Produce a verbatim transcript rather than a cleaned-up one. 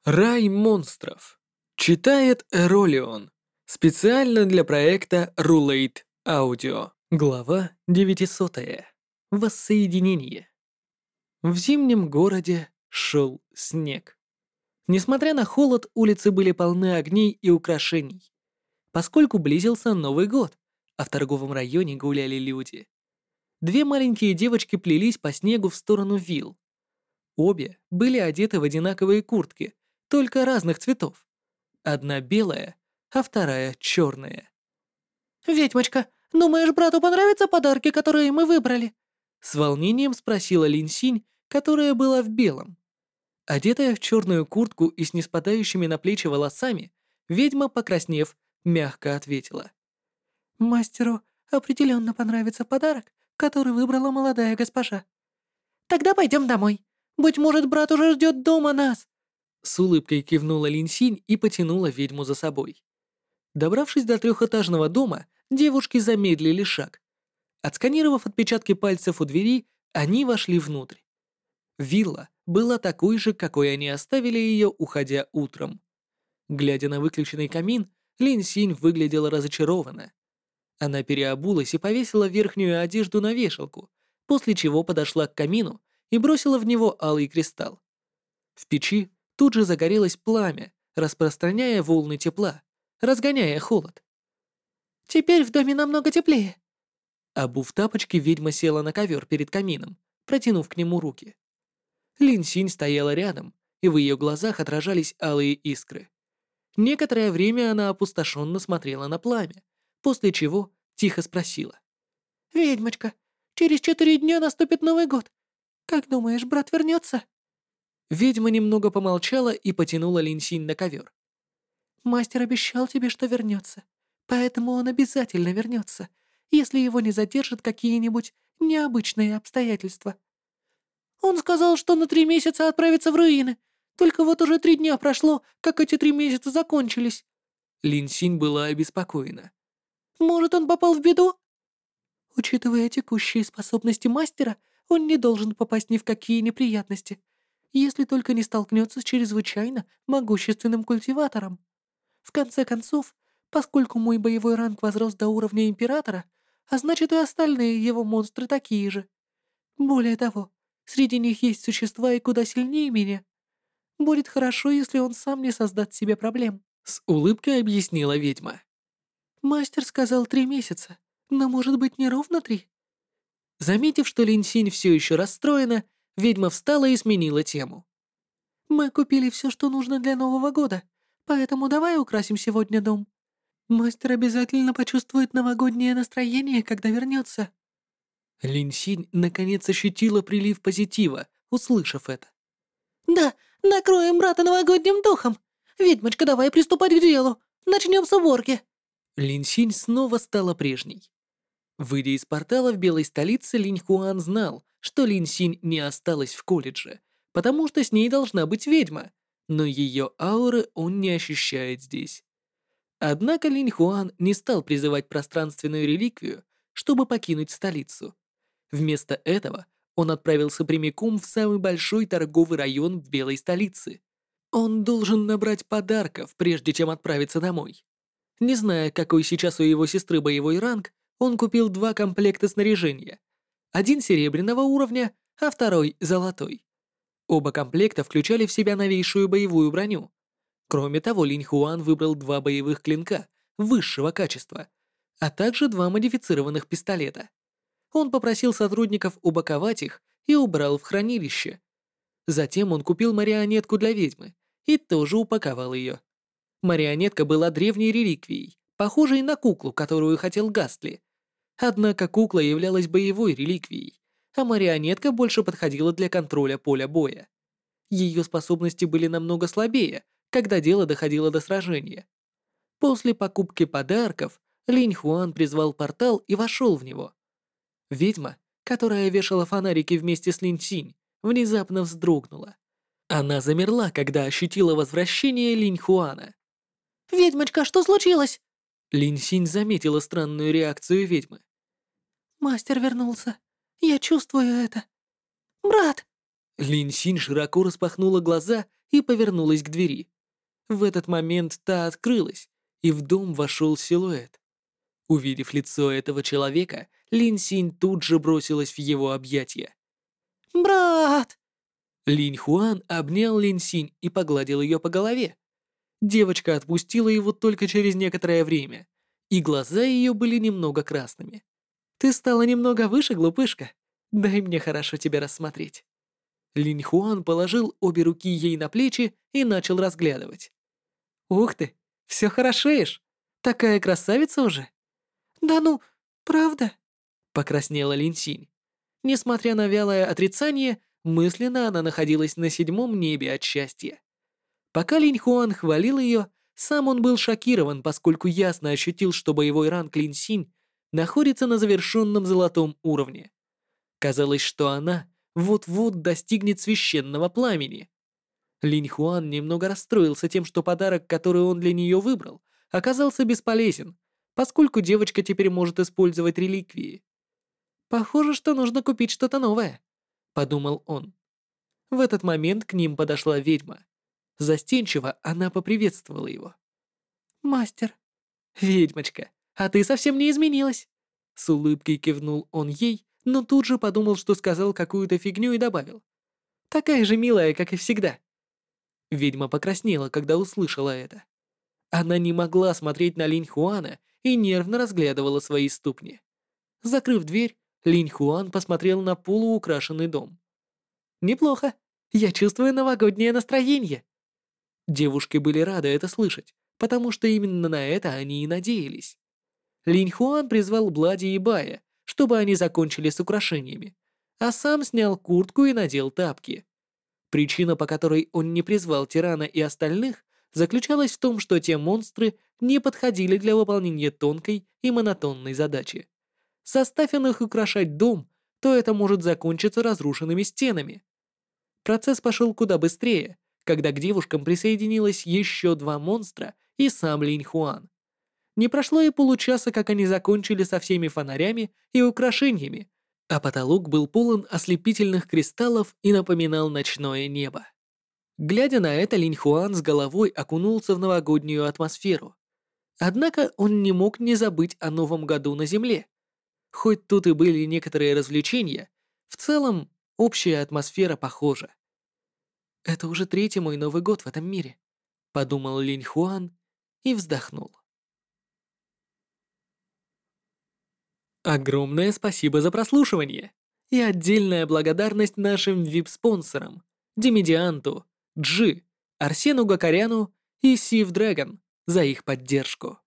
Рай монстров. Читает Эролион. Специально для проекта Рулейт Аудио. Глава девятисотая. Воссоединение. В зимнем городе шел снег. Несмотря на холод, улицы были полны огней и украшений, поскольку близился Новый год, а в торговом районе гуляли люди. Две маленькие девочки плелись по снегу в сторону вилл. Обе были одеты в одинаковые куртки, только разных цветов. Одна белая, а вторая черная. «Ведьмочка, думаешь, брату понравятся подарки, которые мы выбрали?» С волнением спросила Линсинь, которая была в белом. Одетая в черную куртку и с неспадающими на плечи волосами, ведьма, покраснев, мягко ответила. «Мастеру определенно понравится подарок, который выбрала молодая госпожа. Тогда пойдем домой. Быть может, брат уже ждет дома нас». С улыбкой кивнула Линсинь и потянула ведьму за собой. Добравшись до трехэтажного дома, девушки замедлили шаг. Отсканировав отпечатки пальцев у двери, они вошли внутрь. Вилла была такой же, какой они оставили ее, уходя утром. Глядя на выключенный камин, Лин Синь выглядела разочарованно. Она переобулась и повесила верхнюю одежду на вешалку, после чего подошла к камину и бросила в него алый кристалл. В печи тут же загорелось пламя, распространяя волны тепла, разгоняя холод. «Теперь в доме намного теплее». Обув тапочки, ведьма села на ковер перед камином, протянув к нему руки. Лин Синь стояла рядом, и в ее глазах отражались алые искры. Некоторое время она опустошенно смотрела на пламя, после чего тихо спросила. «Ведьмочка, через четыре дня наступит Новый год. Как думаешь, брат вернется?» Ведьма немного помолчала и потянула Лин Синь на ковер. «Мастер обещал тебе, что вернется, поэтому он обязательно вернется, если его не задержат какие-нибудь необычные обстоятельства. Он сказал, что на три месяца отправится в руины. Только вот уже три дня прошло, как эти три месяца закончились». Лин Синь была обеспокоена. «Может, он попал в беду?» «Учитывая текущие способности мастера, он не должен попасть ни в какие неприятности, если только не столкнется с чрезвычайно могущественным культиватором. В конце концов, поскольку мой боевой ранг возрос до уровня императора, а значит и остальные его монстры такие же. Более того, среди них есть существа и куда сильнее меня. Будет хорошо, если он сам не создаст себе проблем». С улыбкой объяснила ведьма. «Мастер сказал три месяца, но может быть не ровно три?» Заметив, что Лин Синь все еще расстроена, ведьма встала и сменила тему. «Мы купили все, что нужно для Нового года, поэтому давай украсим сегодня дом. Мастер обязательно почувствует новогоднее настроение, когда вернется». Лин Синь наконец ощутила прилив позитива, услышав это. «Да, накроем брата новогодним духом. Ведьмочка, давай приступать к делу. Начнем с уборки». Лин Синь снова стала прежней. Выйдя из портала в Белой столице, Линь Хуан знал, что Лин Синь не осталась в колледже, потому что с ней должна быть ведьма, но ее ауры он не ощущает здесь. Однако Линь Хуан не стал призывать пространственную реликвию, чтобы покинуть столицу. Вместо этого он отправился прямиком в самый большой торговый район в Белой столице. Он должен набрать подарков, прежде чем отправиться домой. Не зная, какой сейчас у его сестры боевой ранг, он купил два комплекта снаряжения. Один серебряного уровня, а второй золотой. Оба комплекта включали в себя новейшую боевую броню. Кроме того, Линь Хуан выбрал два боевых клинка высшего качества, а также два модифицированных пистолета. Он попросил сотрудников упаковать их и убрал в хранилище. Затем он купил марионетку для ведьмы и тоже упаковал ее. Марионетка была древней реликвией, похожей на куклу, которую хотел Гастли. Однако кукла являлась боевой реликвией, а марионетка больше подходила для контроля поля боя. Ее способности были намного слабее, когда дело доходило до сражения. После покупки подарков Линь Хуан призвал портал и вошел в него. Ведьма, которая вешала фонарики вместе с Лин Синь, внезапно вздрогнула. Она замерла, когда ощутила возвращение Линь Хуана. «Ведьмочка, что случилось?» Лин Синь заметила странную реакцию ведьмы. «Мастер вернулся. Я чувствую это. Брат!» Лин Синь широко распахнула глаза и повернулась к двери. В этот момент та открылась, и в дом вошел силуэт. Увидев лицо этого человека, Лин Синь тут же бросилась в его объятия. «Брат!» Линь Хуан обнял Лин Синь и погладил ее по голове. Девочка отпустила его только через некоторое время, и глаза ее были немного красными. «Ты стала немного выше, глупышка. Дай мне хорошо тебя рассмотреть». Линь Хуан положил обе руки ей на плечи и начал разглядывать. «Ух ты, все хорошеешь. Такая красавица уже». «Да ну, правда?» — покраснела Лин Синь. Несмотря на вялое отрицание, мысленно она находилась на седьмом небе от счастья. Пока Линь Хуан хвалил ее, сам он был шокирован, поскольку ясно ощутил, что боевой ранг Лин Синь находится на завершенном золотом уровне. Казалось, что она вот-вот достигнет священного пламени. Линь Хуан немного расстроился тем, что подарок, который он для нее выбрал, оказался бесполезен, поскольку девочка теперь может использовать реликвии. «Похоже, что нужно купить что-то новое», — подумал он. В этот момент к ним подошла ведьма. Застенчиво она поприветствовала его. «Мастер». «Ведьмочка, а ты совсем не изменилась!» С улыбкой кивнул он ей, но тут же подумал, что сказал какую-то фигню и добавил. «Такая же милая, как и всегда». Ведьма покраснела, когда услышала это. Она не могла смотреть на Линь Хуана и нервно разглядывала свои ступни. Закрыв дверь, Линь Хуан посмотрел на полуукрашенный дом. «Неплохо. Я чувствую новогоднее настроение». Девушки были рады это слышать, потому что именно на это они и надеялись. Линь Хуан призвал Блади и Бая, чтобы они закончили с украшениями, а сам снял куртку и надел тапки. Причина, по которой он не призвал Тирана и остальных, заключалась в том, что те монстры не подходили для выполнения тонкой и монотонной задачи. Заставь он их украшать дом, то это может закончиться разрушенными стенами. Процесс пошел куда быстрее, когда к девушкам присоединилось еще два монстра и сам Линь Хуан. Не прошло и получаса, как они закончили со всеми фонарями и украшениями, а потолок был полон ослепительных кристаллов и напоминал ночное небо. Глядя на это, Линь Хуан с головой окунулся в новогоднюю атмосферу. Однако он не мог не забыть о Новом году на Земле. Хоть тут и были некоторые развлечения, в целом общая атмосфера похожа. «Это уже третий мой Новый год в этом мире», — подумал Линь Хуан и вздохнул. Огромное спасибо за прослушивание и отдельная благодарность нашим вип-спонсорам Демидианту, Джи, Арсену Гакаряну и Сив Дрэгон за их поддержку.